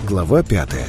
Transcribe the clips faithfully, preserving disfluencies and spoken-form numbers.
Глава пятая.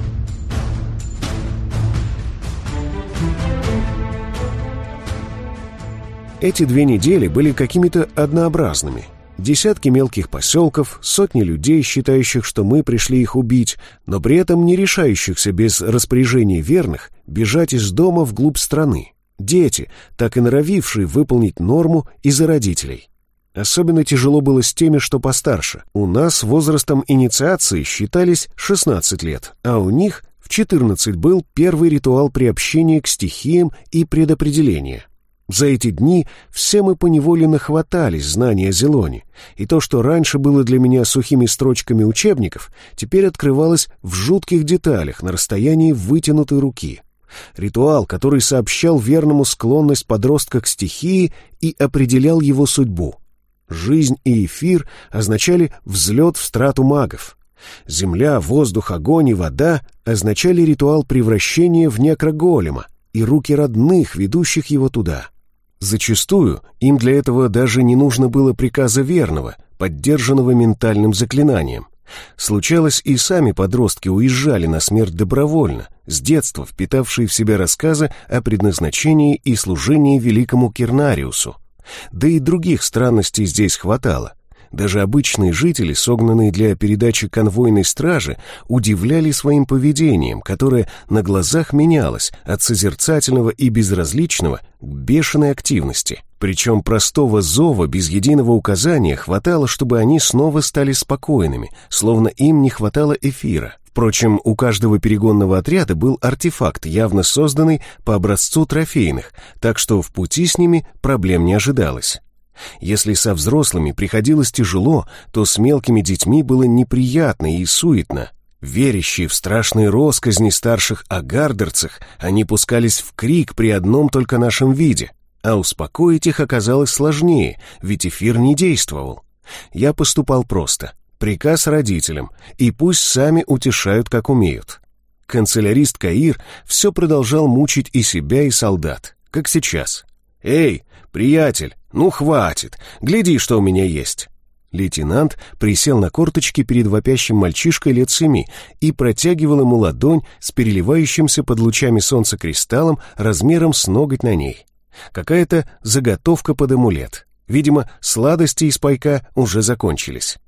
Эти две недели были какими-то однообразными. Десятки мелких поселков, сотни людей, считающих, что мы пришли их убить, но при этом не решающихся без распоряжений верных бежать из дома вглубь страны. Дети, так и норовившие выполнить норму из-за родителей. Особенно тяжело было с теми, что постарше. У нас возрастом инициации считались шестнадцать лет, а у них в четырнадцать был первый ритуал приобщения к стихиям и предопределения. За эти дни все мы поневоле нахватались знаний о Зелоне, и то, что раньше было для меня сухими строчками учебников, теперь открывалось в жутких деталях на расстоянии вытянутой руки. Ритуал, который сообщал верному склонность подростка к стихии и определял его судьбу. Жизнь и эфир означали взлет в страту магов. Земля, воздух, огонь и вода означали ритуал превращения в некроголема и руки родных, ведущих его туда. Зачастую им для этого даже не нужно было приказа верного, поддержанного ментальным заклинанием. Случалось, и сами подростки уезжали на смерть добровольно, с детства впитавшие в себя рассказы о предназначении и служении великому Кернариусу. Да и других странностей здесь хватало. Даже обычные жители, согнанные для передачи конвойной стражи, удивляли своим поведением, которое на глазах менялось от созерцательного и безразличного к бешеной активности. Причем простого зова без единого указания хватало, чтобы они снова стали спокойными, словно им не хватало эфира. Впрочем, у каждого перегонного отряда был артефакт, явно созданный по образцу трофейных, так что в пути с ними проблем не ожидалось. Если со взрослыми приходилось тяжело, то с мелкими детьми было неприятно и суетно. Верящие в страшные росказни старших о гардерцах, они пускались в крик при одном только нашем виде, а успокоить их оказалось сложнее, ведь эфир не действовал. Я поступал просто. Приказ родителям, и пусть сами утешают, как умеют. Канцелярист Каир все продолжал мучить и себя, и солдат, как сейчас. «Эй, приятель, ну хватит, гляди, что у меня есть». Лейтенант присел на корточки перед вопящим мальчишкой лет семи и протягивал ему ладонь с переливающимся под лучами солнца кристаллом размером с ноготь на ней. Какая-то заготовка под амулет. Видимо, сладости из пайка уже закончились.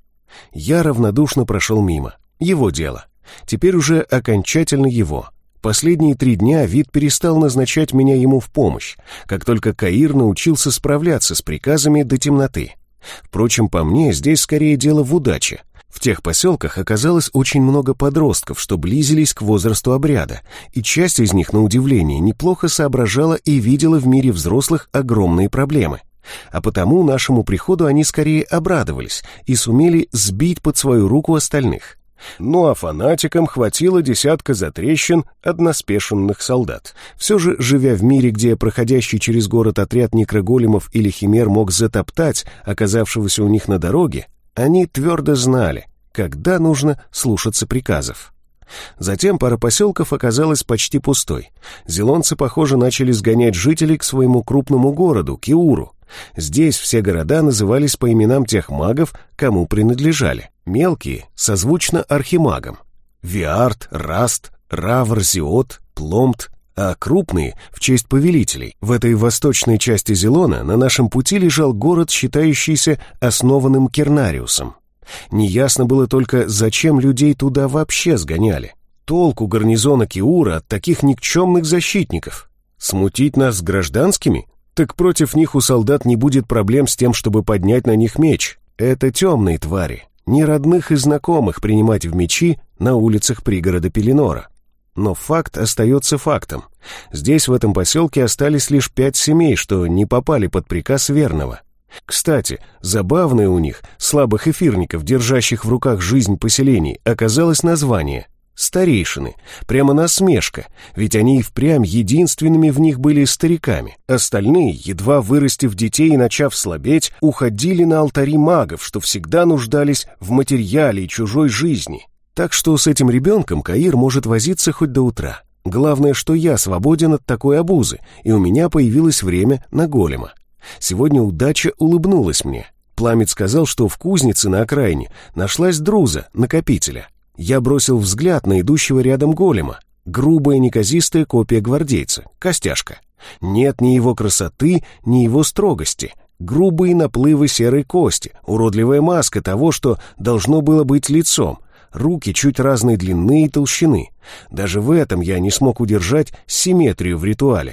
Я равнодушно прошел мимо. Его дело. Теперь уже окончательно его. Последние три дня Вид перестал назначать меня ему в помощь, как только Каир научился справляться с приказами до темноты. Впрочем, по мне, здесь скорее дело в удаче. В тех поселках оказалось очень много подростков, что близились к возрасту обряда, и часть из них, на удивление, неплохо соображала и видела в мире взрослых огромные проблемы. А потому нашему приходу они скорее обрадовались и сумели сбить под свою руку остальных. Ну а фанатикам хватило десятка затрещин односпешенных солдат. Все же, живя в мире, где проходящий через город отряд некроголемов или химер мог затоптать оказавшегося у них на дороге, они твердо знали, когда нужно слушаться приказов. Затем пара поселков оказалась почти пустой. Зелонцы, похоже, начали сгонять жителей к своему крупному городу, Киуру. Здесь все города назывались по именам тех магов, кому принадлежали. Мелкие — созвучно архимагам. Виарт, Раст, Равр, Зиот, Пломт, а крупные — в честь повелителей. В этой восточной части Зелона на нашем пути лежал город, считающийся основанным Кернариусом. Неясно было только, зачем людей туда вообще сгоняли. Толку гарнизона Киура от таких никчемных защитников? Смутить нас с гражданскими? Так против них у солдат не будет проблем с тем, чтобы поднять на них меч. Это темные твари, не родных и знакомых принимать в мечи на улицах пригорода Пеленора. Но факт остается фактом. Здесь, в этом поселке, остались лишь пять семей, что не попали под приказ верного. Кстати, забавное у них, слабых эфирников, держащих в руках жизнь поселений, оказалось название «старейшины». Прямо насмешка, ведь они и впрямь единственными в них были стариками. Остальные, едва вырастив детей и начав слабеть, уходили на алтари магов, что всегда нуждались в материале и чужой жизни. Так что с этим ребенком Каир может возиться хоть до утра. Главное, что я свободен от такой обузы, и у меня появилось время на голема. Сегодня удача улыбнулась мне. Пламет сказал, что в кузнице на окраине нашлась друза, накопителя. Я бросил взгляд на идущего рядом голема. Грубая неказистая копия гвардейца, костяшка. Нет ни его красоты, ни его строгости. Грубые наплывы серой кости, уродливая маска того, что должно было быть лицом. Руки чуть разной длины и толщины. Даже в этом я не смог удержать симметрию в ритуале.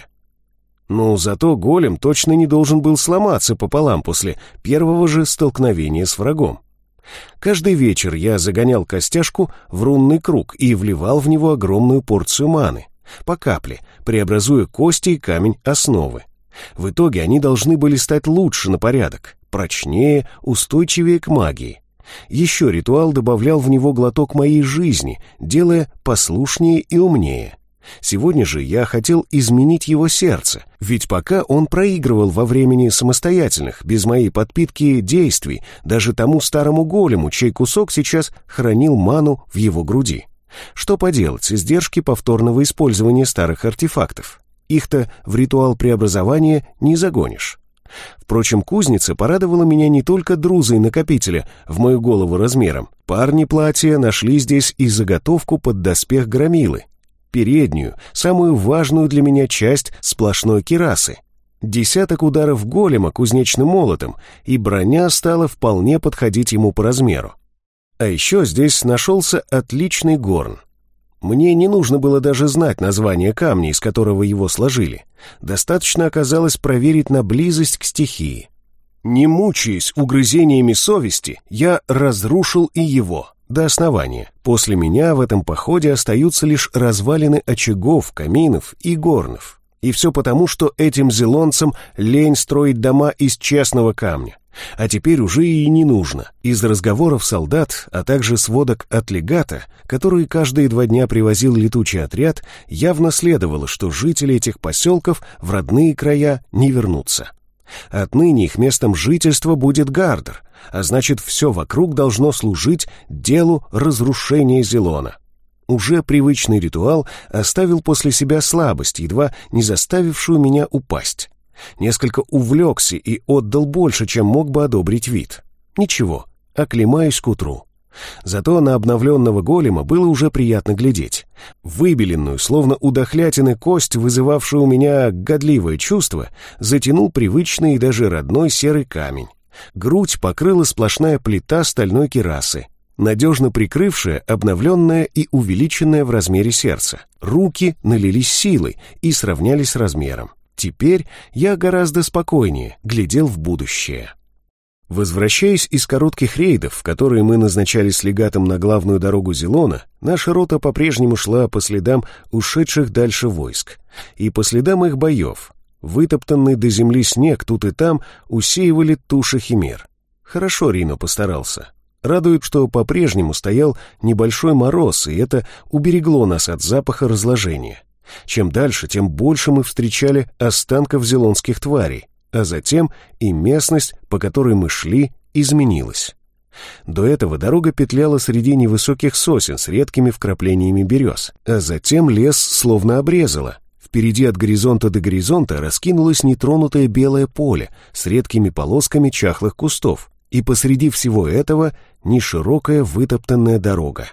Но зато голем точно не должен был сломаться пополам после первого же столкновения с врагом. Каждый вечер я загонял костяшку в рунный круг и вливал в него огромную порцию маны, по капле, преобразуя кости и камень основы. В итоге они должны были стать лучше на порядок, прочнее, устойчивее к магии. Еще ритуал добавлял в него глоток моей жизни, делая послушнее и умнее. Сегодня же я хотел изменить его сердце, ведь пока он проигрывал во времени самостоятельных, без моей подпитки действий, даже тому старому голему, чей кусок сейчас хранил ману в его груди. Что поделать, издержки повторного использования старых артефактов. Их-то в ритуал преобразования не загонишь. Впрочем, кузница порадовала меня не только друзой накопителя в мою голову размером. Парни платья нашли здесь и заготовку под доспех громилы. Переднюю, самую важную для меня часть сплошной кирасы. Десяток ударов голема кузнечным молотом, и броня стала вполне подходить ему по размеру. А еще здесь нашелся отличный горн. Мне не нужно было даже знать название камня, из которого его сложили. Достаточно оказалось проверить на близость к стихии. Не мучаясь угрызениями совести, я разрушил и его до основания. После меня в этом походе остаются лишь развалины очагов, каминов и горнов. И все потому, что этим зелонцам лень строить дома из честного камня. А теперь уже и не нужно. Из разговоров солдат, а также сводок от легата, которые каждые два дня привозил летучий отряд, явно следовало, что жители этих поселков в родные края не вернутся. Отныне их местом жительства будет Гардер, а значит, все вокруг должно служить делу разрушения Зелона. Уже привычный ритуал оставил после себя слабость, едва не заставившую меня упасть. Несколько увлекся и отдал больше, чем мог бы одобрить вид. Ничего, оклемаюсь к утру. Зато на обновленного голема было уже приятно глядеть. Выбеленную, словно у дохлятины кость, вызывавшую у меня годливое чувство, затянул привычный и даже родной серый камень. Грудь покрыла сплошная плита стальной кирасы, надежно прикрывшая обновленное и увеличенное в размере сердце. Руки налились силой и сравнялись размером. Теперь я гораздо спокойнее глядел в будущее. Возвращаясь из коротких рейдов, которые мы назначали с легатом на главную дорогу Зелона, наша рота по-прежнему шла по следам ушедших дальше войск и по следам их боев. Вытоптанный до земли снег тут и там усеивали туши химер. Хорошо Рино постарался. Радует, что по-прежнему стоял небольшой мороз, и это уберегло нас от запаха разложения. Чем дальше, тем больше мы встречали останков зелонских тварей, а затем и местность, по которой мы шли, изменилась. До этого дорога петляла среди невысоких сосен с редкими вкраплениями берез, а затем лес словно обрезало. Впереди от горизонта до горизонта раскинулось нетронутое белое поле с редкими полосками чахлых кустов, и посреди всего этого неширокая вытоптанная дорога.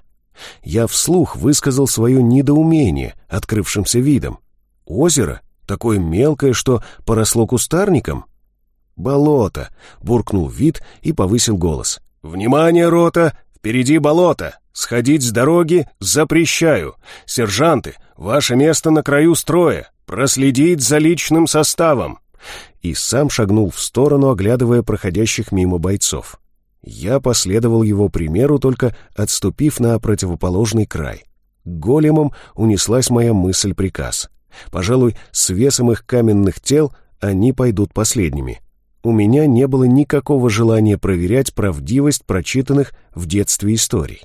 Я вслух высказал свое недоумение открывшимся видом. Озеро? Такое мелкое, что поросло кустарником? «Болото!» — буркнул Вит и повысил голос. «Внимание, рота! Впереди болото! Сходить с дороги запрещаю! Сержанты, ваше место на краю строя! Проследить за личным составом!» И сам шагнул в сторону, оглядывая проходящих мимо бойцов. Я последовал его примеру, только отступив на противоположный край. Големом унеслась моя мысль-приказ. Пожалуй, с весом их каменных тел они пойдут последними. У меня не было никакого желания проверять правдивость прочитанных в детстве историй.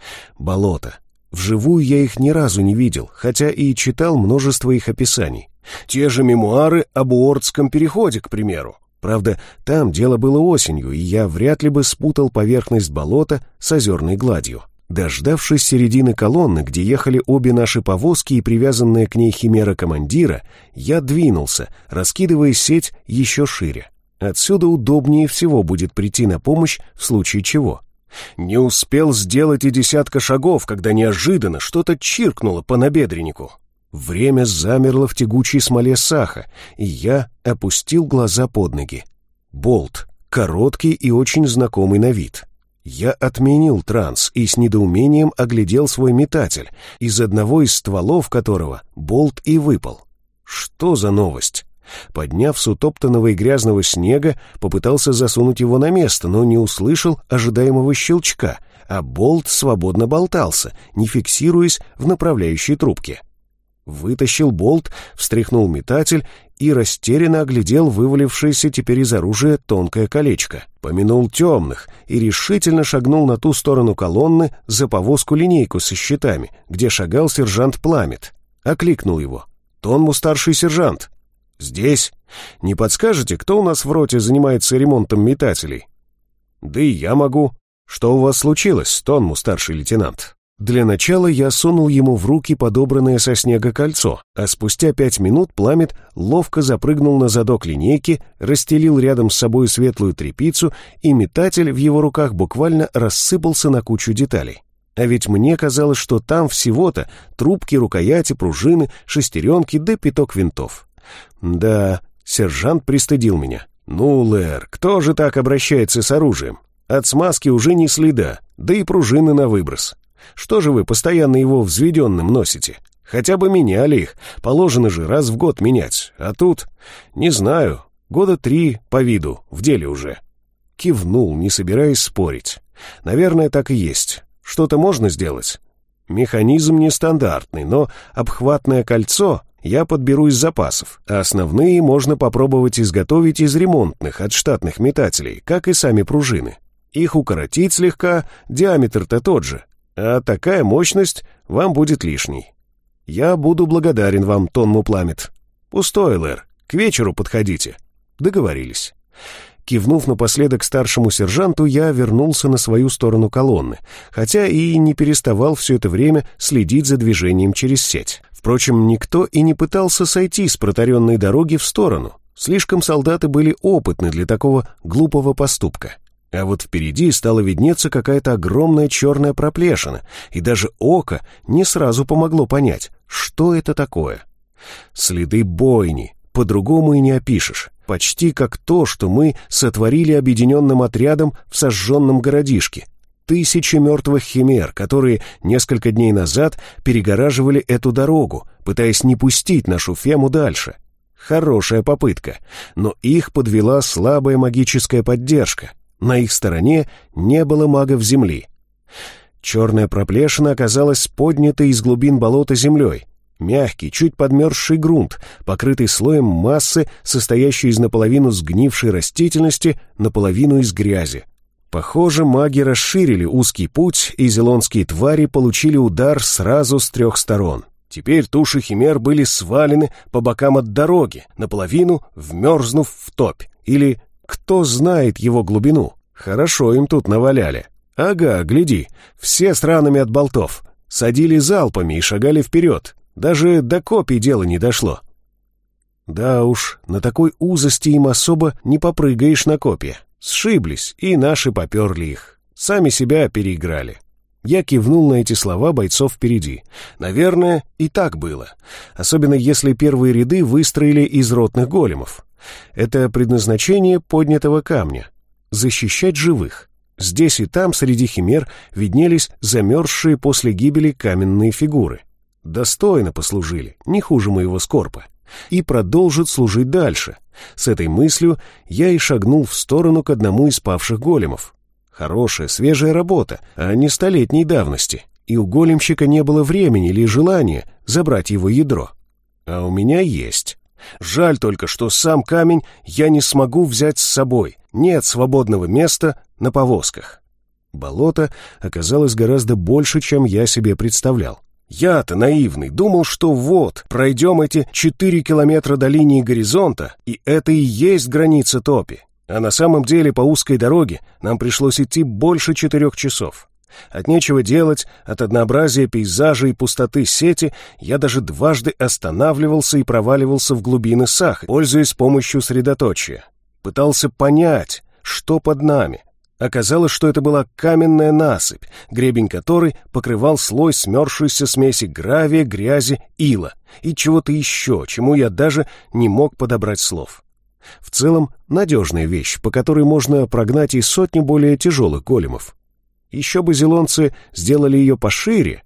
Болото. Вживую я их ни разу не видел, хотя и читал множество их описаний. Те же мемуары об Уордском переходе, к примеру. Правда, там дело было осенью, и я вряд ли бы спутал поверхность болота с озерной гладью. Дождавшись середины колонны, где ехали обе наши повозки и привязанная к ней химера командира, я двинулся, раскидывая сеть еще шире. Отсюда удобнее всего будет прийти на помощь в случае чего. Не успел сделать и десятка шагов, когда неожиданно что-то чиркнуло по набедреннику. Время замерло в тягучей смоле саха, и я опустил глаза под ноги. Болт, короткий и очень знакомый на вид. Я отменил транс и с недоумением оглядел свой метатель, из одного из стволов которого болт и выпал. Что за новость? Подняв с утоптанного и грязного снега, попытался засунуть его на место, но не услышал ожидаемого щелчка, а болт свободно болтался, не фиксируясь в направляющей трубке. Вытащил болт, встряхнул метатель и растерянно оглядел вывалившееся теперь из оружия тонкое колечко. Помянул темных и решительно шагнул на ту сторону колонны за повозку-линейку со щитами, где шагал сержант Пламет. Окликнул его. «Тонму, старший сержант!» «Здесь. Не подскажете, кто у нас в роте занимается ремонтом метателей?» «Да и я могу. Что у вас случилось, Тонму, старший лейтенант?» Для начала я сунул ему в руки подобранное со снега кольцо, а спустя пять минут Пламет ловко запрыгнул на задок линейки, расстелил рядом с собой светлую тряпицу, и метатель в его руках буквально рассыпался на кучу деталей. А ведь мне казалось, что там всего-то трубки, рукояти, пружины, шестеренки да пяток винтов. Да, сержант пристыдил меня. «Ну, Лэр, кто же так обращается с оружием? От смазки уже ни следа, да и пружины на выброс. Что же вы постоянно его взведенным носите? Хотя бы меняли их, положено же раз в год менять. А тут, не знаю, года три по виду, в деле уже». Кивнул, не собираясь спорить. «Наверное, так и есть. Что-то можно сделать?» «Механизм нестандартный, но обхватное кольцо я подберу из запасов, а основные можно попробовать изготовить из ремонтных от штатных метателей, как и сами пружины. Их укоротить слегка, диаметр-то тот же. А такая мощность вам будет лишней. Я буду благодарен вам, Тонму Пламет. Пустой, Лэр, к вечеру подходите». Договорились. Кивнув напоследок старшему сержанту, я вернулся на свою сторону колонны, хотя и не переставал все это время следить за движением через сеть. Впрочем, никто и не пытался сойти с протаренной дороги в сторону. Слишком солдаты были опытны для такого глупого поступка. А вот впереди стала виднеться какая-то огромная черная проплешина, и даже око не сразу помогло понять, что это такое. Следы бойни, по-другому и не опишешь. Почти как то, что мы сотворили объединенным отрядом в сожженном городишке. Тысячи мертвых химер, которые несколько дней назад перегораживали эту дорогу, пытаясь не пустить нашу Фему дальше. Хорошая попытка, но их подвела слабая магическая поддержка. На их стороне не было магов земли. Черная проплешина оказалась поднятой из глубин болота землей. Мягкий, чуть подмерзший грунт, покрытый слоем массы, состоящей из наполовину сгнившей растительности, наполовину из грязи. Похоже, маги расширили узкий путь, и зелонские твари получили удар сразу с трех сторон. Теперь туши химер были свалены по бокам от дороги, наполовину вмерзнув в топь. Или кто знает его глубину. Хорошо им тут наваляли. Ага, гляди, все с ранами от болтов. Садили залпами и шагали вперед. Даже до копий дело не дошло. Да уж, на такой узости им особо не попрыгаешь на копья. Сшиблись, и наши поперли их. Сами себя переиграли. Я кивнул на эти слова бойцов впереди. Наверное, и так было. Особенно если первые ряды выстроили из ротных големов. Это предназначение поднятого камня — защищать живых. Здесь и там среди химер виднелись замерзшие после гибели каменные фигуры. Достойно послужили, не хуже моего скорпа. И продолжат служить дальше. С этой мыслью я и шагнул в сторону к одному из павших големов. Хорошая, свежая работа, а не столетней давности. И у големщика не было времени или желания забрать его ядро. А у меня есть. Жаль только, что сам камень я не смогу взять с собой. Нет свободного места на повозках. Болото оказалось гораздо больше, чем я себе представлял. Я-то наивный, думал, что вот, пройдем эти четыре километра до линии горизонта, и это и есть граница топи. А на самом деле по узкой дороге нам пришлось идти больше четырех часов. От нечего делать, от однообразия пейзажа и пустоты сети я даже дважды останавливался и проваливался в глубины саха, пользуясь помощью средоточия. Пытался понять, что под нами. Оказалось, что это была каменная насыпь, гребень которой покрывал слой смерзшейся смеси гравия, грязи, ила и чего-то еще, чему я даже не мог подобрать слов. В целом, надежная вещь, по которой можно прогнать и сотни более тяжелых големов. Еще бы зелонцы сделали ее пошире.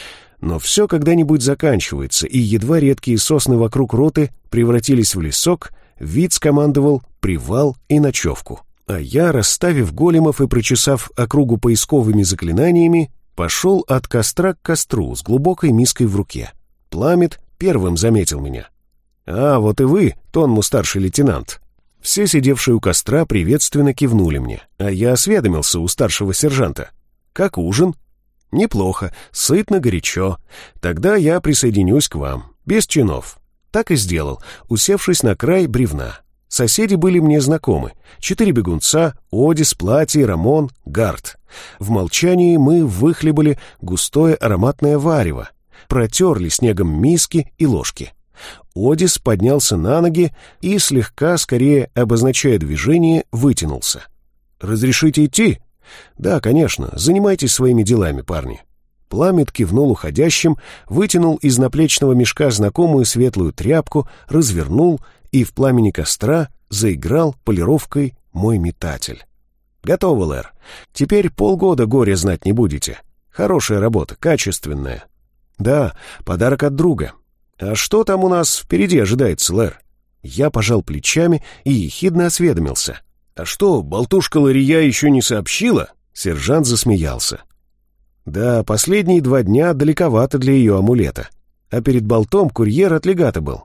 Но все когда-нибудь заканчивается, и едва редкие сосны вокруг роты превратились в лесок, Вит скомандовал привал и ночевку. А я, расставив големов и прочесав округу поисковыми заклинаниями, пошел от костра к костру с глубокой миской в руке. Пламет первым заметил меня. «А, вот и вы, Тонму старший лейтенант». Все сидевшие у костра приветственно кивнули мне, а я осведомился у старшего сержанта. «Как ужин?» «Неплохо, сытно, горячо. Тогда я присоединюсь к вам, без чинов». Так и сделал, усевшись на край бревна. Соседи были мне знакомы. Четыре бегунца, Одис, Платий, Рамон, Гард. В молчании мы выхлебали густое ароматное варево, протерли снегом миски и ложки. Одис поднялся на ноги и, слегка, скорее обозначая движение, вытянулся. «Разрешите идти?» «Да, конечно, занимайтесь своими делами, парни». Пламет кивнул уходящим, вытянул из наплечного мешка знакомую светлую тряпку, развернул, и в пламени костра заиграл полировкой мой метатель. «Готово, Лэр. Теперь полгода горя знать не будете. Хорошая работа, качественная». «Да, подарок от друга». «А что там у нас впереди ожидается, Лэр?» Я пожал плечами и ехидно осведомился. «А что, болтушка Лария еще не сообщила?» Сержант засмеялся. «Да, последние два дня далековато для ее амулета. А перед болтом курьер от легата был.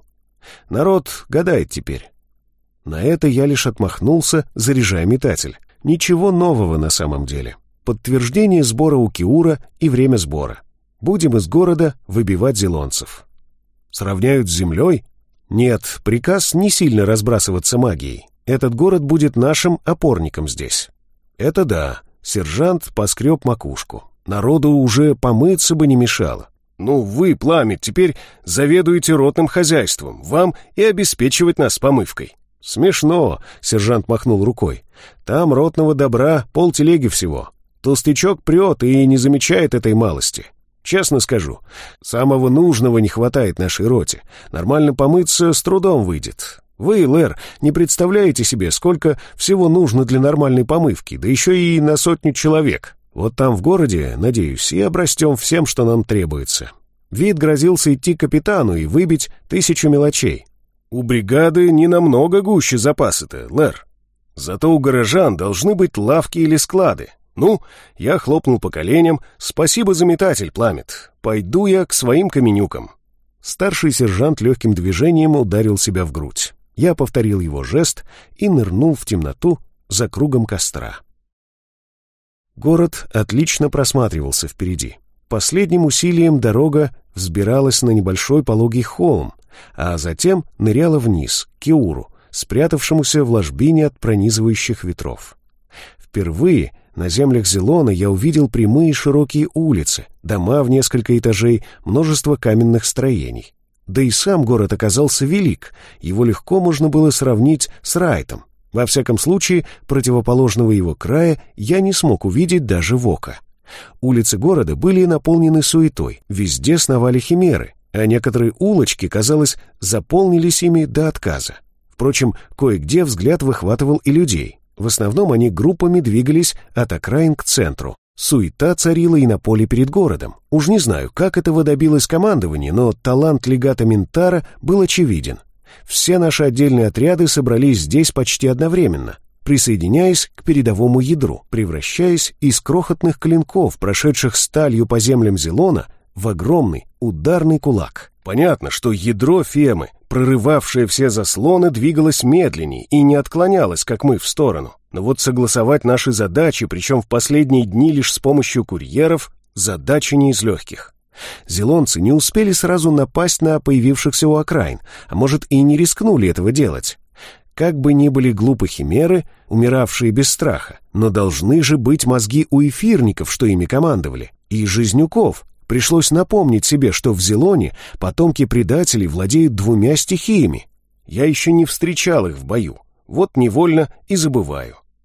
Народ гадает теперь». На это я лишь отмахнулся, заряжая метатель. Ничего нового на самом деле. Подтверждение сбора у Киура и время сбора. Будем из города выбивать зелонцев. Сравняют с землей? Нет, приказ не сильно разбрасываться магией. Этот город будет нашим опорником здесь. Это да. Сержант поскреб макушку. Народу уже помыться бы не мешало. Ну, вы, Пламет, теперь заведуете ротным хозяйством. Вам и обеспечивать нас помывкой. Смешно, сержант махнул рукой. Там ротного добра полтелеги всего. Толстячок прет и не замечает этой малости. Честно скажу, самого нужного не хватает нашей роте. Нормально помыться с трудом выйдет. Вы, Лэр, не представляете себе, сколько всего нужно для нормальной помывки, да еще и на сотню человек. Вот там в городе, надеюсь, и обрастем всем, что нам требуется. Вид грозился идти к капитану и выбить тысячу мелочей. У бригады не намного гуще запасы-то, Лэр. Зато у горожан должны быть лавки или склады. Ну, я хлопнул по коленям. Спасибо за метатель, Пламет. Пойду я к своим каменюкам. Старший сержант легким движением ударил себя в грудь. Я повторил его жест и нырнул в темноту за кругом костра. Город отлично просматривался впереди. Последним усилием дорога взбиралась на небольшой пологий холм, а затем ныряла вниз, к Киуру, спрятавшемуся в ложбине от пронизывающих ветров. Впервые на землях Зелона я увидел прямые широкие улицы, дома в несколько этажей, множество каменных строений. Да и сам город оказался велик, его легко можно было сравнить с Райтом. Во всяком случае, противоположного его края я не смог увидеть даже в око. Улицы города были наполнены суетой, везде сновали химеры, а некоторые улочки, казалось, заполнились ими до отказа. Впрочем, кое-где взгляд выхватывал и людей. В основном они группами двигались от окраин к центру. Суета царила и на поле перед городом. Уж не знаю, как этого добилось командование, но талант легата Минтара был очевиден. Все наши отдельные отряды собрались здесь почти одновременно, присоединяясь к передовому ядру, превращаясь из крохотных клинков, прошедших сталью по землям Зелона, в огромный ударный кулак. Понятно, что ядро Фемы, прорывавшее все заслоны, двигалось медленнее и не отклонялось, как мы, в сторону. Но вот согласовать наши задачи, причем в последние дни лишь с помощью курьеров, задача не из легких. Зелонцы не успели сразу напасть на появившихся у окраин, а может и не рискнули этого делать. Как бы ни были глупы химеры, умиравшие без страха, но должны же быть мозги у эфирников, что ими командовали, и жизнюков. Пришлось напомнить себе, что в Зелоне потомки предателей владеют двумя стихиями. Я еще не встречал их в бою, вот невольно и забываю.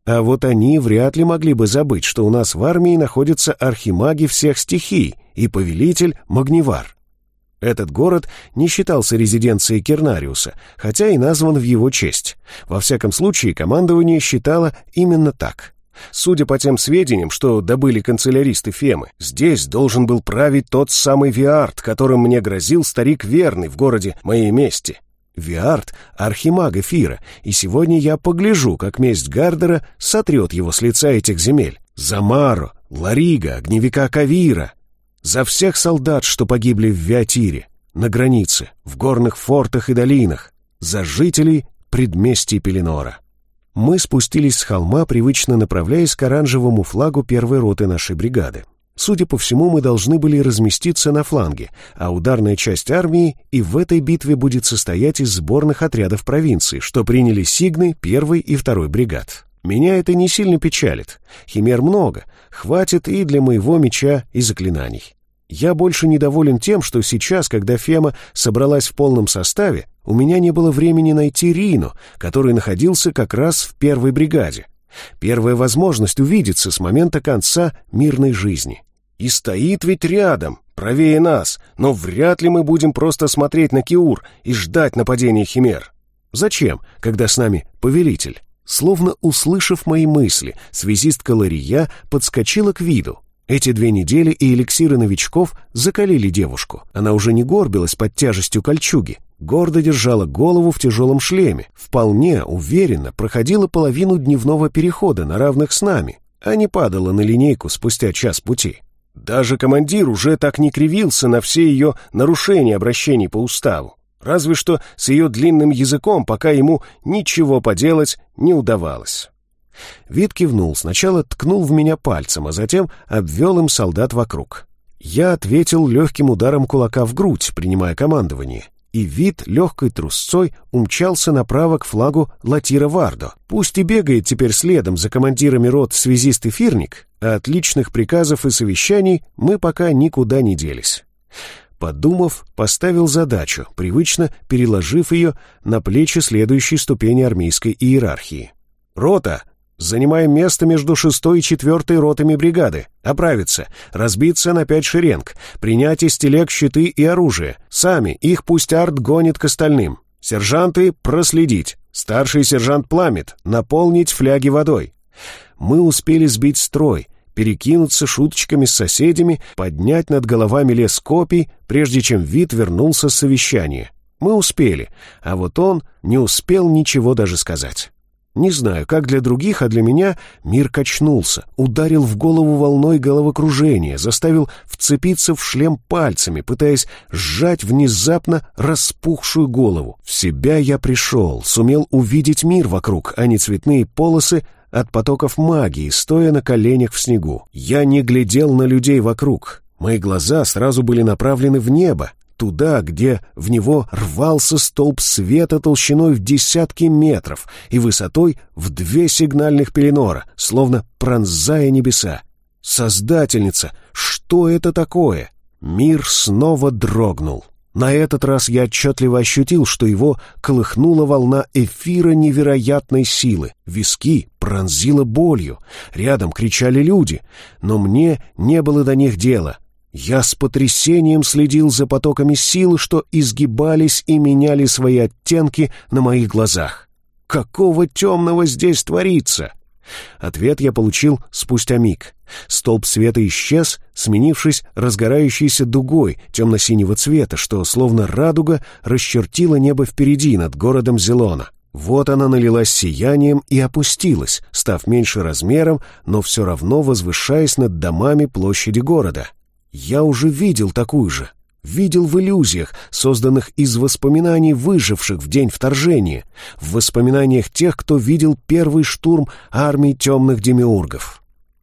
А вот они вряд ли могли бы забыть, что у нас в армии находятся архимаги всех стихий и повелитель Магнивар. Этот город не считался резиденцией Кернариуса, хотя и назван в его честь. Во всяком случае, командование считало именно так. Судя по тем сведениям, что добыли канцеляристы Фемы, здесь должен был править тот самый Виард, которым мне грозил старик Верный в городе моей мести. Виард — архимаг Эфира, и сегодня я погляжу, как месть Гардера сотрет его с лица этих земель. За Мару, Ларига, огневика Кавира, за всех солдат, что погибли в Виатире, на границе, в горных фортах и долинах, за жителей предместий Пеленора. Мы спустились с холма, привычно направляясь к оранжевому флагу первой роты нашей бригады. Судя по всему, мы должны были разместиться на фланге, а ударная часть армии и в этой битве будет состоять из сборных отрядов провинции, что приняли сигны первой и второй бригад. Меня это не сильно печалит. Химер много, хватит и для моего меча и заклинаний. Я больше недоволен тем, что сейчас, когда Фема собралась в полном составе, у меня не было времени найти Рину, который находился как раз в первой бригаде. Первая возможность увидеться с момента конца мирной жизни. И стоит ведь рядом, правее нас, но вряд ли мы будем просто смотреть на Киур и ждать нападения химер. Зачем, когда с нами повелитель? Словно услышав мои мысли, связистка Лария подскочила к виду. Эти две недели и эликсиры новичков закалили девушку. Она уже не горбилась под тяжестью кольчуги, гордо держала голову в тяжелом шлеме, вполне уверенно проходила половину дневного перехода на равных с нами, а не падала на линейку спустя час пути. Даже командир уже так не кривился на все ее нарушения обращений по уставу. Разве что с ее длинным языком пока ему ничего поделать не удавалось. Вид кивнул, сначала ткнул в меня пальцем, а затем обвел им солдат вокруг. Я ответил легким ударом кулака в грудь, принимая командование, и Вид легкой трусцой умчался направо к флагу Латира Вардо. Пусть и бегает теперь следом за командирами рот связист и фирник, а от личных приказов и совещаний мы пока никуда не делись. Подумав, поставил задачу, привычно переложив ее на плечи следующей ступени армейской иерархии. «Рота! Занимаем место между шестой и четвертой ротами бригады. Оправиться, разбиться на пять шеренг, принять из телег щиты и оружие. Сами, их пусть арт гонит к остальным. Сержанты проследить. Старший сержант Пламет наполнить фляги водой». Мы успели сбить строй, перекинуться шуточками с соседями, поднять над головами лес копий, прежде чем Вид вернулся с совещания. Мы успели, а вот он не успел ничего даже сказать. Не знаю, как для других, а для меня мир качнулся, ударил в голову волной головокружения, заставил вцепиться в шлем пальцами, пытаясь сжать внезапно распухшую голову. В себя я пришел, сумел увидеть мир вокруг, а не цветные полосы от потоков магии, стоя на коленях в снегу. Я не глядел на людей вокруг. Мои глаза сразу были направлены в небо, туда, где в него рвался столб света толщиной в десятки метров и высотой в две сигнальных пеленора, словно пронзая небеса. Создательница, что это такое? Мир снова дрогнул. На этот раз я отчетливо ощутил, что его колыхнула волна эфира невероятной силы. Виски пронзило болью. Рядом кричали люди, но мне не было до них дела. Я с потрясением следил за потоками силы, что изгибались и меняли свои оттенки на моих глазах. Какого темного здесь творится? Ответ я получил спустя миг. Столб света исчез, сменившись разгорающейся дугой темно-синего цвета, что, словно радуга, расчертила небо впереди над городом Зелона. Вот она налилась сиянием и опустилась, став меньше размером, но все равно возвышаясь над домами площади города. Я уже видел такую же. Видел в иллюзиях, созданных из воспоминаний выживших в день вторжения, в воспоминаниях тех, кто видел первый штурм армии темных демиургов.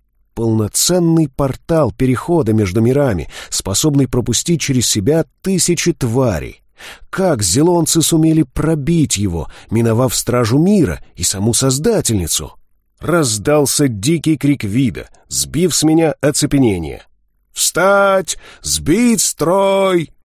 Полноценный портал перехода между мирами, способный пропустить через себя тысячи тварей. Как зелонцы сумели пробить его, миновав стражу мира и саму Создательницу? Раздался дикий крик Вида, сбив с меня оцепенение. «Встать! Сбить строй!»